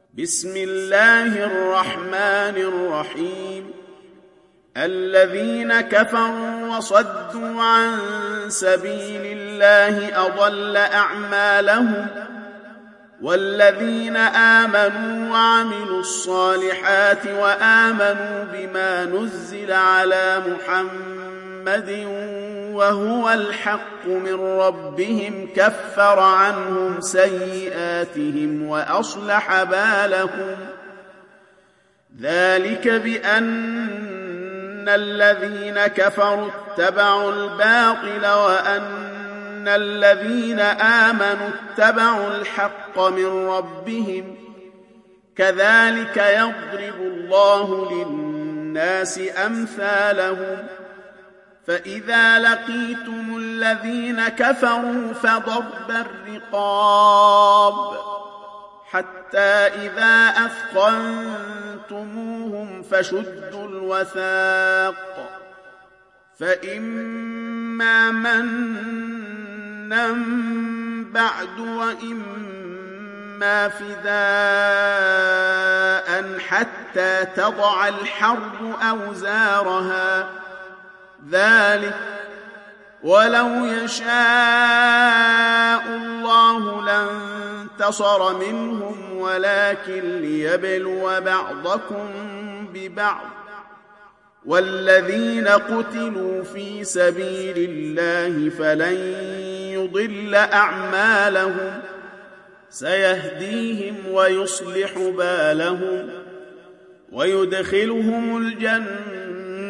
بسم الله الرحمن الرحيم. الذين كفروا وصدوا عن سبيل الله أضل أعمالهم، والذين آمنوا وعملوا الصالحات وآمنوا بما نزل على محمد وهو الحق من ربهم كفر عنهم سيئاتهم وأصلح بالهم. ذلك بأن الذين كفروا اتبعوا الباطل وأن الذين آمنوا اتبعوا الحق من ربهم، كذلك يضرب الله للناس أمثالهم. فإذا لقيتم الذين كفروا فضرب الرقاب حتى إذا أثخنتموهم فشدوا الوثاق، فإما منا بعد وإما فداء حتى تضع الحرب أوزارها. ذلك ولو يشاء الله لانتصر منهم ولكن ليبلو بعضكم ببعض، والذين قتلوا في سبيل الله فلن يضل أعمالهم، سيهديهم ويصلح بالهم ويدخلهم الجنة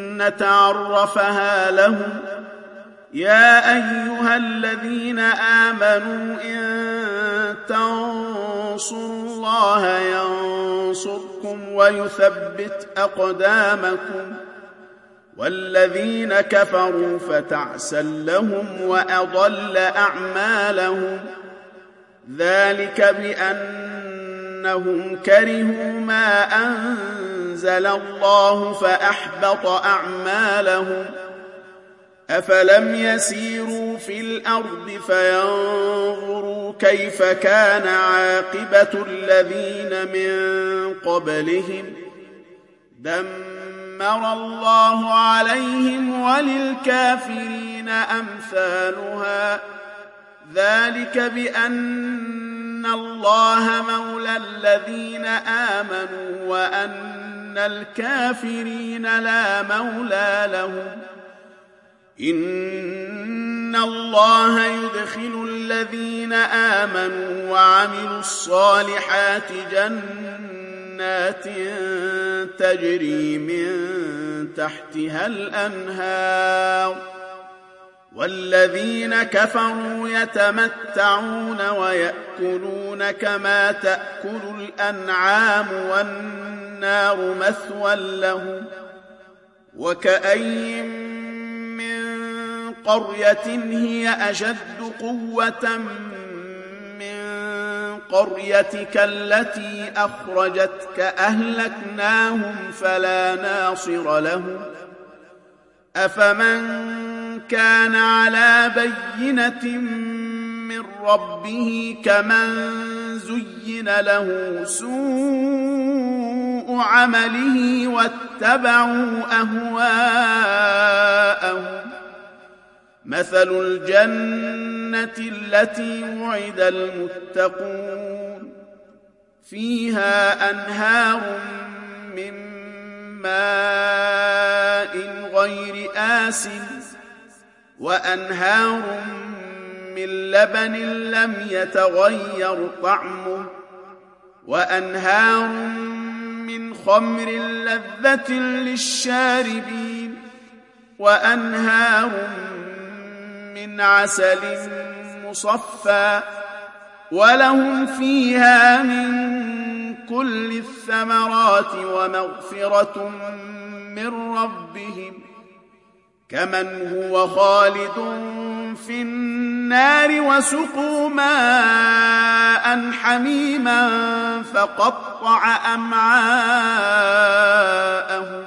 عرفها لهم. يا أيها الذين آمنوا إن تنصروا الله ينصركم ويثبت أقدامكم، والذين كفروا فتعسا لهم وأضل أعمالهم. ذلك بأنهم كرهوا ما أنزل الله فأحبط أعمالهم. أفلم يسيروا في الأرض فينظروا كيف كان عاقبة الذين من قبلهم، دمر الله عليهم وللكافرين أمثالها. ذلك بأن الله مولى الذين آمنوا وأن الكافرين لا مولى لهم. إن الله يدخل الذين آمنوا وعملوا الصالحات جنات تجري من تحتها الأنهار، والذين كفروا يتمتعون ويأكلون كما تأكل الأنعام والنار مثوى لهم. وكأي من قرية هي أشد قوة من قريتك التي أخرجتك أهلكناهم فلا ناصر لهم. أفمن كان على بينة من ربه كمن زين له سوء عمله واتبعوا أهواءهم. مثل الجنة التي وعد المتقون فيها أنهار من ماء غير آسن وأنهار من لبن لم يتغير طعمه وأنهار من خمر لذة للشاربين وأنهار من عسل مصفى ولهم فيها من كل الثمرات ومغفرة من ربهم كمن هو خالد في النار وسقوا ماء حميما فقطع أمعاءهم.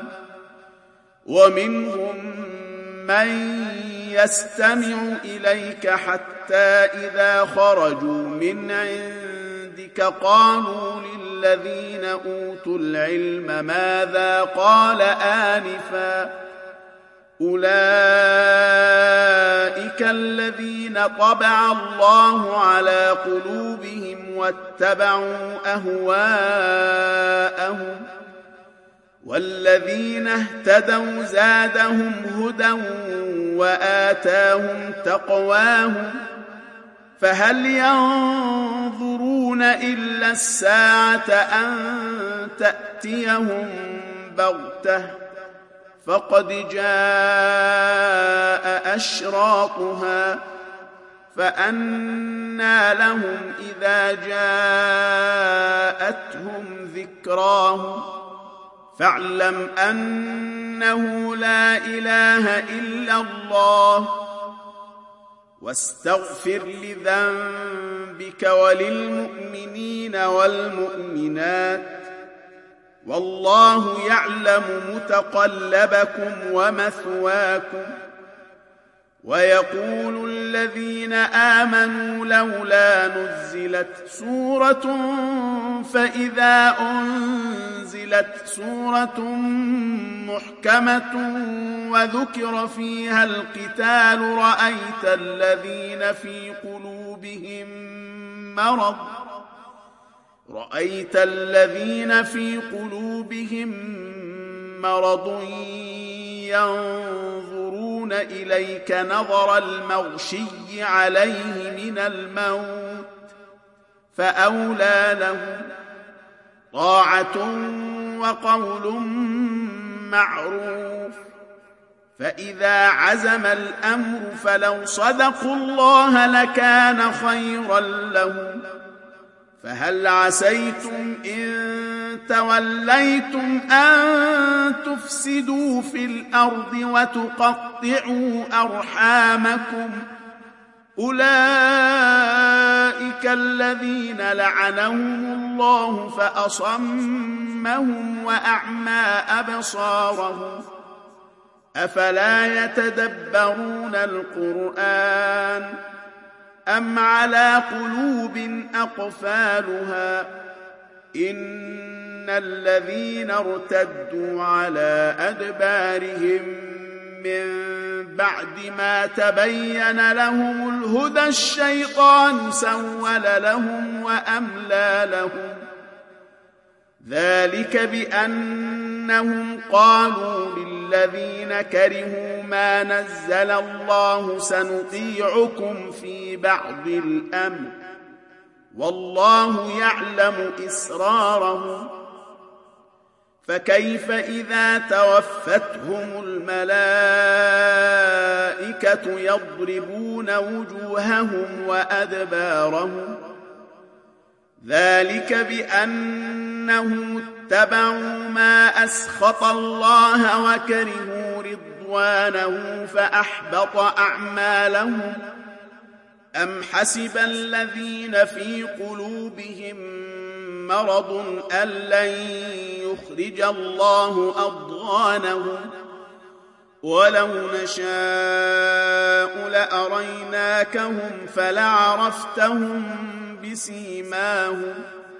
ومنهم من يستمع إليك حتى إذا خرجوا من عندك عندك قالوا للذين أوتوا العلم ماذا قال آنفا أولئك الذين طبع الله على قلوبهم واتبعوا أهواءهم والذين اهتدوا زادهم هدى وآتاهم تقواهم فهل ينظرون إلا الساعة أن تأتيهم بغتة فقد جاء أشراطها فأنى لهم إذا جاءتهم ذكراهم فاعلم أنه لا إله إلا الله واستغفر لذنبك وللمؤمنين والمؤمنات والله يعلم متقلبكم ومثواكم ويقول الذين آمنوا لولا نزلت سورة فإذا أنزلت سورة محكمة وذكر فيها القتال رأيت الذين في قلوبهم مرض ينظرون إليك نظر المغشي عليه من الموت فأولى لهم طاعة وقول معروف فإذا عزم الأمر فلو صدقوا الله لكان خيرا لهم فهل عسيتم إن توليتم أن تفسدوا في الأرض وتقطعوا أرحامكم أولئك الذين لعنهم الله فأصمهم وأعمى أبصارهم أفلا يتدبرون القرآن أم على قلوب أقفالها إن الذين ارتدوا على أدبارهم من بعد ما تبين لهم الهدى الشيطان سول لهم وأملى لهم ذلك بأنهم قالوا للذين كرهوا ما نزل الله سنطيعكم في بعض الأمر والله يعلم إسرارهم فكيف إذا توفتهم الملائكة يضربون وجوههم وأدبارهم ذلك بأنهم اتبعوا ما أسخط الله وكرهوا رضوانه فأحبط أعمالهم أم حسب الذين في قلوبهم مرض أن لن يخرج الله أضغانهم ولو نشاء لأريناكهم فلعرفتهم بسيماهم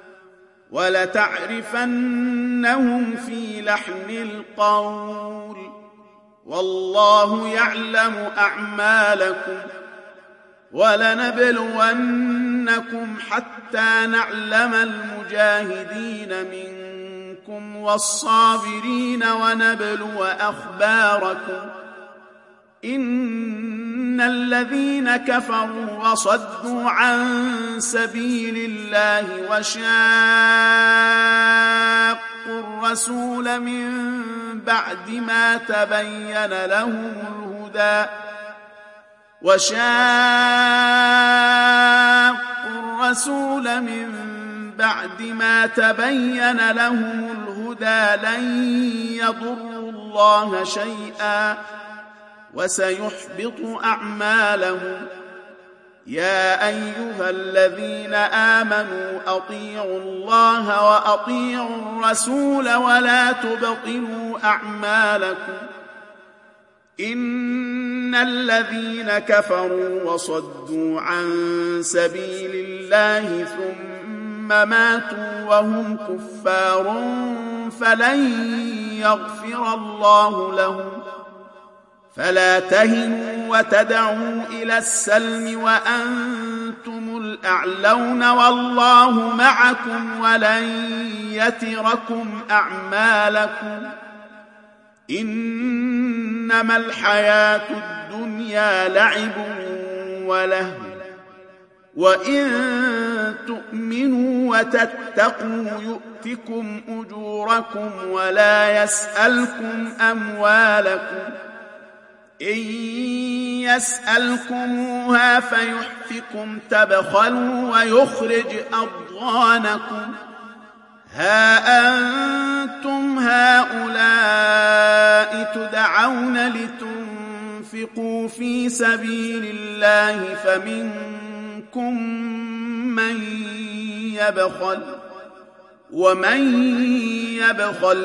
ولتعرفنهم في لحن القول والله يعلم أعمالكم ولنبلونكم حتى نعلم المجاهدين منكم والصابرين ونبلو أخباركم إن الذين كفروا وصدوا عن سبيل الله وشاقوا الرسول من بعد ما تبين لهم الهدى لن يضروا الله شيئا وسيحبط أعمالهم يا أيها الذين آمنوا أطيعوا الله وأطيعوا الرسول ولا تبطلوا أعمالكم إن الذين كفروا وصدوا عن سبيل الله ثم ماتوا وهم كفار فلن يغفر الله لهم فلا تهنوا وتدعوا إلى السلم وأنتم الأعلون والله معكم ولن يتركم أعمالكم إنما الحياة الدنيا لعب ولهو وإن تؤمنوا وتتقوا يؤتكم أجوركم ولا يسألكم أموالكم إن يسألكموها فيحفكم تبخلوا ويخرج أضغانكم ها أنتم هؤلاء تدعون لتنفقوا في سبيل الله فمنكم من يبخل ومن يبخل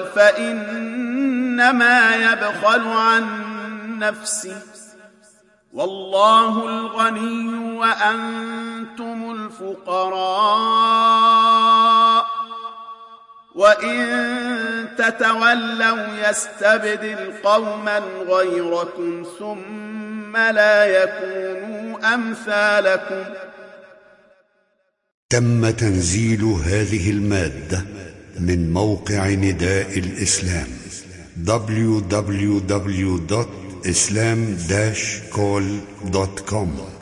فإنما يبخل عن نفسه والله الغني وأنتم الفقراء وإن تتولوا يستبدل قوما غيركم ثم لا يكونوا أمثالكم. تم تنزيل هذه المادة من موقع نداء الإسلام www.islam-call.com